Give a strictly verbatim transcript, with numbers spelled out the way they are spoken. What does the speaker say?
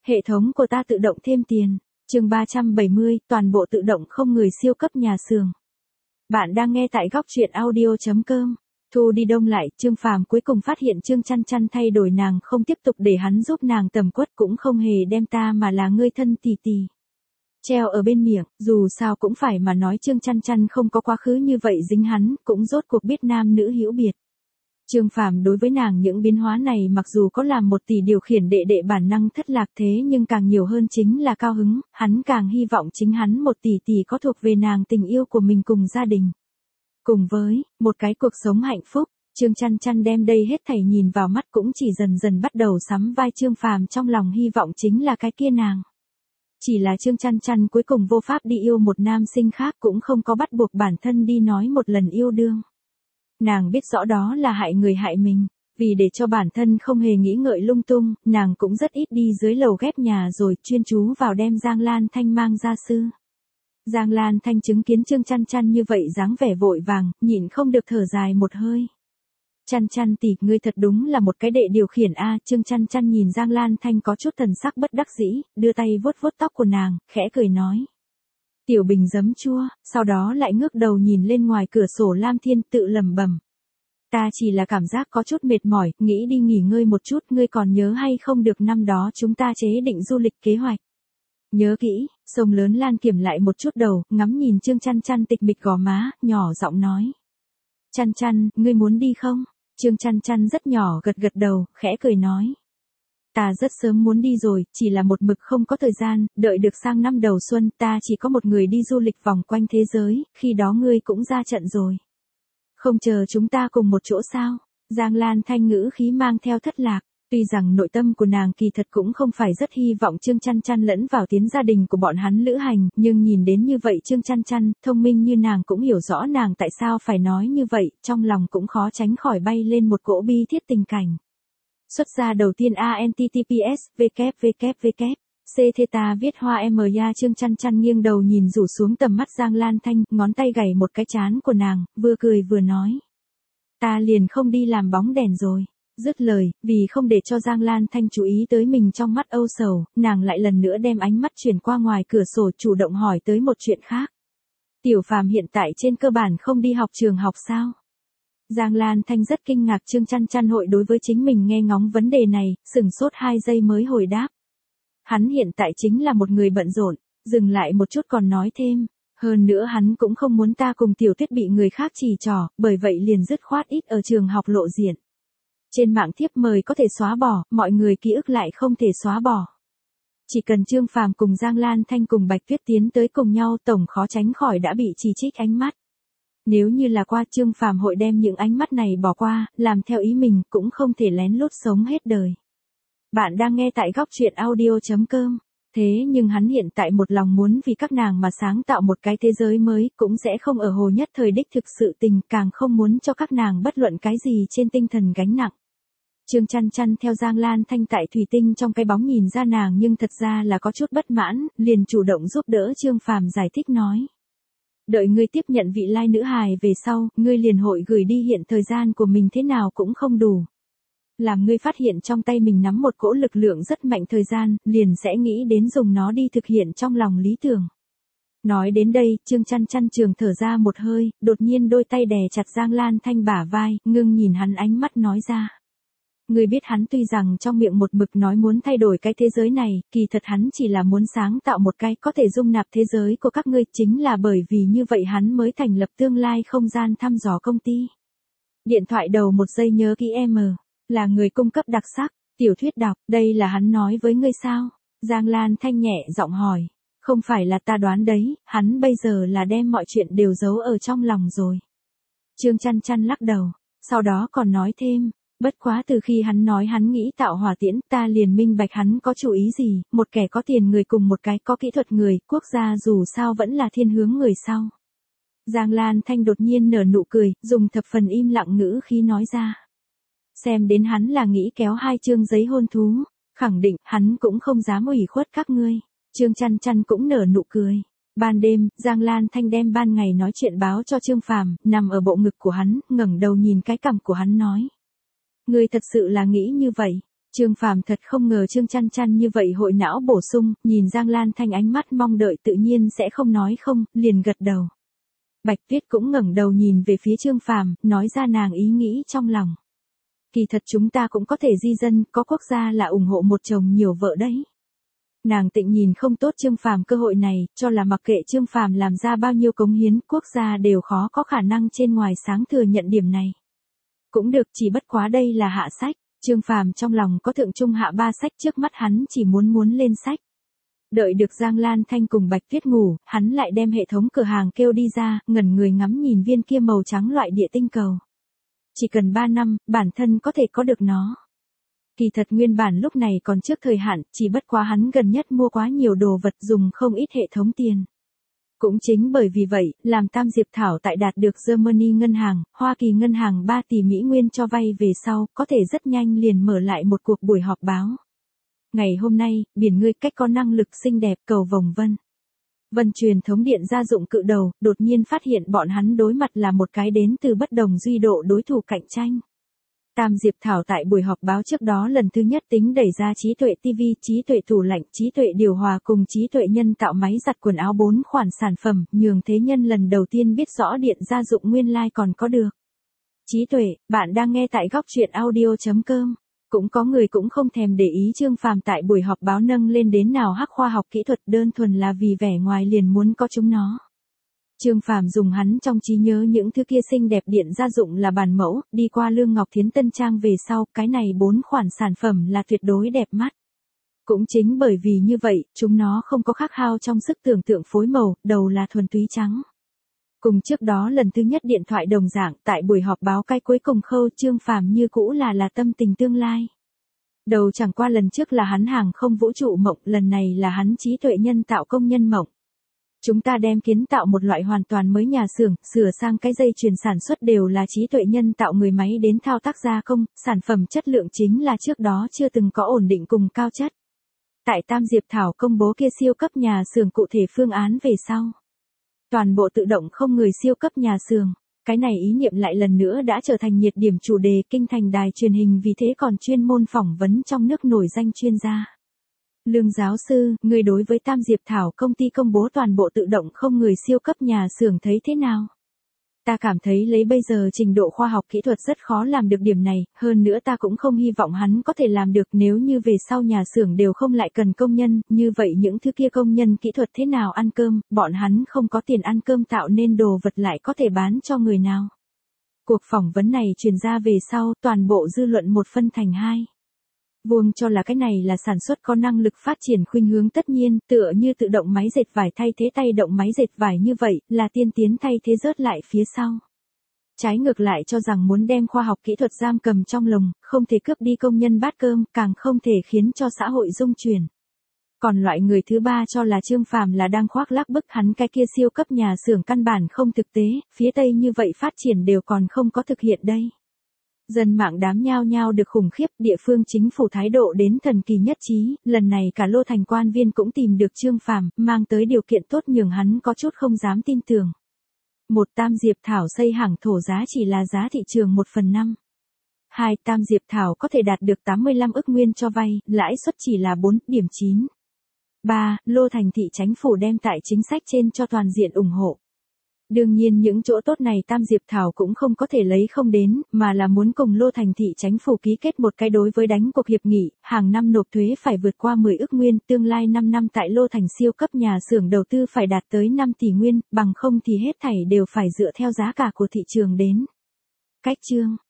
Hệ thống của ta tự động thêm tiền. Chương ba trăm bảy mươi, toàn bộ tự động không người siêu cấp nhà xưởng. Bạn đang nghe tại góc truyện audio chấm com. Thu đi đông lại, Trương Phàm cuối cùng phát hiện Trương Chăn Chăn thay đổi nàng, không tiếp tục để hắn giúp nàng tầm quất, cũng không hề đem ta mà là ngươi thân tỷ tỷ treo ở bên miệng, dù sao cũng phải mà nói Trương Chăn Chăn không có quá khứ như vậy dính hắn, cũng rốt cuộc biết nam nữ hữu biệt. Trương Phàm đối với nàng những biến hóa này mặc dù có làm một tỷ điều khiển đệ đệ bản năng thất lạc thế nhưng càng nhiều hơn chính là cao hứng, hắn càng hy vọng chính hắn một tỷ tỷ có thuộc về nàng tình yêu của mình cùng gia đình. Cùng với, một cái cuộc sống hạnh phúc, Trương Chăn Chăn đem đây hết thảy nhìn vào mắt cũng chỉ dần dần bắt đầu sắm vai Trương Phàm trong lòng hy vọng chính là cái kia nàng. Chỉ là Trương Chăn Chăn cuối cùng vô pháp đi yêu một nam sinh khác cũng không có bắt buộc bản thân đi nói một lần yêu đương. Nàng biết rõ đó là hại người hại mình, vì để cho bản thân không hề nghĩ ngợi lung tung, nàng cũng rất ít đi dưới lầu ghép nhà rồi chuyên chú vào đem Giang Lan Thanh mang gia sư. Giang Lan Thanh chứng kiến Trương Chăn Chăn như vậy dáng vẻ vội vàng, nhịn không được thở dài một hơi. Chăn Chăn tỷ, ngươi thật đúng là một cái đệ điều khiển a. Trương Chăn Chăn nhìn Giang Lan Thanh có chút thần sắc bất đắc dĩ, đưa tay vuốt vuốt tóc của nàng, khẽ cười nói. Tiểu Bình giấm chua, sau đó lại ngước đầu nhìn lên ngoài cửa sổ Lam Thiên tự lẩm bẩm. Ta chỉ là cảm giác có chút mệt mỏi, nghĩ đi nghỉ ngơi một chút, ngươi còn nhớ hay không được năm đó chúng ta chế định du lịch kế hoạch. Nhớ kỹ, sông lớn Lan kiểm lại một chút đầu, ngắm nhìn Trương Chăn Chăn tịch mịch gò má, nhỏ giọng nói. Chăn Chăn, ngươi muốn đi không? Trương Chăn Chăn rất nhỏ gật gật đầu, khẽ cười nói. Ta rất sớm muốn đi rồi, chỉ là một mực không có thời gian, đợi được sang năm đầu xuân ta chỉ có một người đi du lịch vòng quanh thế giới, khi đó ngươi cũng ra trận rồi. Không chờ chúng ta cùng một chỗ sao? Giang Lan Thanh ngữ khí mang theo thất lạc. Tuy rằng nội tâm của nàng kỳ thật cũng không phải rất hy vọng Trương Chăn Chăn lẫn vào tiến gia đình của bọn hắn lữ hành, nhưng nhìn đến như vậy Trương Chăn Chăn, thông minh như nàng cũng hiểu rõ nàng tại sao phải nói như vậy, trong lòng cũng khó tránh khỏi bay lên một cỗ bi thiết tình cảnh. Xuất gia đầu tiên a n t t p s www c theta viết hoa m ya. Trương Chăn Chăn nghiêng đầu nhìn rủ xuống tầm mắt Giang Lan Thanh, ngón tay gảy một cái trán của nàng, vừa cười vừa nói. Ta liền không đi làm bóng đèn rồi. Dứt lời, vì không để cho Giang Lan Thanh chú ý tới mình trong mắt âu sầu, nàng lại lần nữa đem ánh mắt chuyển qua ngoài cửa sổ chủ động hỏi tới một chuyện khác. Tiểu Phàm hiện tại trên cơ bản không đi học trường học sao? Giang Lan Thanh rất kinh ngạc Trương Chăn Chăn hội đối với chính mình nghe ngóng vấn đề này, sửng sốt hai giây mới hồi đáp. Hắn hiện tại chính là một người bận rộn, dừng lại một chút còn nói thêm. Hơn nữa hắn cũng không muốn ta cùng Tiểu Tuyết bị người khác chỉ trỏ, bởi vậy liền dứt khoát ít ở trường học lộ diện. Trên mạng thiếp mời có thể xóa bỏ, mọi người ký ức lại không thể xóa bỏ. Chỉ cần Trương Phàm cùng Giang Lan Thanh cùng Bạch Tuyết tiến tới cùng nhau tổng khó tránh khỏi đã bị chỉ trích ánh mắt. Nếu như là qua Trương Phàm hội đem những ánh mắt này bỏ qua, làm theo ý mình cũng không thể lén lút sống hết đời. Bạn đang nghe tại góc truyện audio chấm com. Thế nhưng hắn hiện tại một lòng muốn vì các nàng mà sáng tạo một cái thế giới mới, cũng sẽ không ở hồ nhất thời đích thực sự tình, càng không muốn cho các nàng bất luận cái gì trên tinh thần gánh nặng. Trương Chăn Chăn theo Giang Lan Thanh tại thủy tinh trong cái bóng nhìn ra nàng nhưng thật ra là có chút bất mãn, liền chủ động giúp đỡ Trương Phàm giải thích nói. Đợi ngươi tiếp nhận vị lai nữ hài về sau, ngươi liền hội gửi đi hiện thời gian của mình thế nào cũng không đủ. Làm ngươi phát hiện trong tay mình nắm một cỗ lực lượng rất mạnh thời gian, liền sẽ nghĩ đến dùng nó đi thực hiện trong lòng lý tưởng. Nói đến đây, Trương Chăn Chăn trường thở ra một hơi, đột nhiên đôi tay đè chặt Giang Lan Thanh bả vai, ngưng nhìn hắn ánh mắt nói ra. Ngươi biết hắn tuy rằng trong miệng một mực nói muốn thay đổi cái thế giới này, kỳ thật hắn chỉ là muốn sáng tạo một cái có thể dung nạp thế giới của các ngươi, chính là bởi vì như vậy hắn mới thành lập tương lai không gian thăm dò công ty. Điện thoại đầu một giây nhớ kỹ em, là người cung cấp đặc sắc, tiểu thuyết đọc, đây là hắn nói với ngươi sao? Giang Lan Thanh nhẹ giọng hỏi, không phải là ta đoán đấy, hắn bây giờ là đem mọi chuyện đều giấu ở trong lòng rồi. Trương Chăn Chăn lắc đầu, sau đó còn nói thêm. Bất quá từ khi hắn nói hắn nghĩ tạo hỏa tiễn, ta liền minh bạch hắn có chủ ý gì, một kẻ có tiền người cùng một cái có kỹ thuật người, quốc gia dù sao vẫn là thiên hướng người sau. Giang Lan Thanh đột nhiên nở nụ cười, dùng thập phần im lặng ngữ khí nói ra. Xem đến hắn là nghĩ kéo hai chương giấy hôn thú, khẳng định hắn cũng không dám ủy khuất các ngươi. Trương Chăn Chăn cũng nở nụ cười. Ban đêm, Giang Lan Thanh đem ban ngày nói chuyện báo cho Trương Phàm, nằm ở bộ ngực của hắn, ngẩng đầu nhìn cái cằm của hắn nói. Ngươi thật sự là nghĩ như vậy. Trương Phàm thật không ngờ Trương Chăn Chăn như vậy hội não bổ sung, nhìn Giang Lan Thanh ánh mắt mong đợi tự nhiên sẽ không nói không, liền gật đầu. Bạch Tuyết cũng ngẩng đầu nhìn về phía Trương Phàm, nói ra nàng ý nghĩ trong lòng. Kỳ thật chúng ta cũng có thể di dân, có quốc gia là ủng hộ một chồng nhiều vợ đấy. Nàng Tịnh nhìn không tốt Trương Phàm cơ hội này, cho là mặc kệ Trương Phàm làm ra bao nhiêu cống hiến, quốc gia đều khó có khả năng trên ngoài sáng thừa nhận điểm này. Cũng được, chỉ bất quá đây là hạ sách, Trương Phàm trong lòng có thượng trung hạ ba sách, trước mắt hắn chỉ muốn muốn lên sách. Đợi được Giang Lan Thanh cùng Bạch Tuyết ngủ, hắn lại đem hệ thống cửa hàng kêu đi ra, ngẩn người ngắm nhìn viên kia màu trắng loại địa tinh cầu. Chỉ cần ba năm, bản thân có thể có được nó. Kỳ thật nguyên bản lúc này còn trước thời hạn, chỉ bất quá hắn gần nhất mua quá nhiều đồ vật dùng không ít hệ thống tiền. Cũng chính bởi vì vậy, làm Tam Diệp Thảo tại đạt được Germany ngân hàng, Hoa Kỳ ngân hàng ba tỷ Mỹ Nguyên cho vay về sau, có thể rất nhanh liền mở lại một cuộc buổi họp báo. Ngày hôm nay, biển ngươi cách có năng lực xinh đẹp cầu vồng vân. Vân truyền thống điện gia dụng cự đầu, đột nhiên phát hiện bọn hắn đối mặt là một cái đến từ bất đồng duy độ đối thủ cạnh tranh. Tam Diệp Thảo tại buổi họp báo trước đó lần thứ nhất tính đẩy ra trí tuệ ti vi, trí tuệ tủ lạnh, trí tuệ điều hòa cùng trí tuệ nhân tạo máy giặt quần áo bốn khoản sản phẩm, nhường thế nhân lần đầu tiên biết rõ điện gia dụng nguyên lai còn có được. Trí tuệ, bạn đang nghe tại góc truyện audio chấm com. Cũng có người cũng không thèm để ý Trương Phàm tại buổi họp báo nâng lên đến nào hắc khoa học kỹ thuật, đơn thuần là vì vẻ ngoài liền muốn có chúng nó. Trương Phàm dùng hắn trong trí nhớ những thứ kia xinh đẹp điện gia dụng là bản mẫu, đi qua Lương Ngọc Thiến Tân Trang về sau, cái này bốn khoản sản phẩm là tuyệt đối đẹp mắt. Cũng chính bởi vì như vậy, chúng nó không có khắc hao trong sức tưởng tượng phối màu, đầu là thuần túy trắng. Cùng trước đó lần thứ nhất điện thoại đồng dạng, tại buổi họp báo cái cuối cùng khâu Trương Phàm như cũ là là tâm tình tương lai. Đầu chẳng qua lần trước là hắn hàng không vũ trụ mộng, lần này là hắn trí tuệ nhân tạo công nhân mộng. Chúng ta đem kiến tạo một loại hoàn toàn mới nhà xưởng, sửa sang cái dây chuyền sản xuất đều là trí tuệ nhân tạo người máy đến thao tác gia công, sản phẩm chất lượng chính là trước đó chưa từng có ổn định cùng cao chất. Tại Tam Diệp Thảo công bố kia siêu cấp nhà xưởng cụ thể phương án về sau. Toàn bộ tự động không người siêu cấp nhà xưởng, cái này ý niệm lại lần nữa đã trở thành nhiệt điểm chủ đề kinh thành đài truyền hình, vì thế còn chuyên môn phỏng vấn trong nước nổi danh chuyên gia. Lương giáo sư, người đối với Tam Diệp Thảo công ty công bố toàn bộ tự động không người siêu cấp nhà xưởng thấy thế nào? Ta cảm thấy lấy bây giờ trình độ khoa học kỹ thuật rất khó làm được điểm này, hơn nữa ta cũng không hy vọng hắn có thể làm được, nếu như về sau nhà xưởng đều không lại cần công nhân, như vậy những thứ kia công nhân kỹ thuật thế nào ăn cơm, bọn hắn không có tiền ăn cơm tạo nên đồ vật lại có thể bán cho người nào? Cuộc phỏng vấn này truyền ra về sau, toàn bộ dư luận một phân thành hai. Vuông cho là cái này là sản xuất có năng lực phát triển khuynh hướng tất nhiên, tựa như tự động máy dệt vải thay thế tay động máy dệt vải như vậy, là tiên tiến thay thế rớt lại phía sau. Trái ngược lại cho rằng muốn đem khoa học kỹ thuật giam cầm trong lồng, không thể cướp đi công nhân bát cơm, càng không thể khiến cho xã hội dung chuyển. Còn loại người thứ ba cho là Trương Phàm là đang khoác lác bức hắn cái kia siêu cấp nhà xưởng căn bản không thực tế, phía Tây như vậy phát triển đều còn không có thực hiện đây. Dân mạng đám nhao nhao được khủng khiếp, địa phương chính phủ thái độ đến thần kỳ nhất trí, lần này cả Lô Thành quan viên cũng tìm được Trương Phàm, mang tới điều kiện tốt nhường hắn có chút không dám tin tưởng. Một, Tam Diệp Thảo xây hàng thổ giá chỉ là giá thị trường một phần năm. Hai, Tam Diệp Thảo có thể đạt được tám mươi lăm ức nguyên cho vay, lãi suất chỉ là bốn điểm chín. Ba, Lô Thành thị chính phủ đem tại chính sách trên cho toàn diện ủng hộ. Đương nhiên những chỗ tốt này Tam Diệp Thảo cũng không có thể lấy không đến, mà là muốn cùng Lô Thành thị chính phủ ký kết một cái đối với đánh cuộc hiệp nghị, hàng năm nộp thuế phải vượt qua mười ức nguyên, tương lai năm năm tại Lô Thành siêu cấp nhà xưởng đầu tư phải đạt tới năm tỷ nguyên, bằng không thì hết thảy đều phải dựa theo giá cả của thị trường đến. Cách chương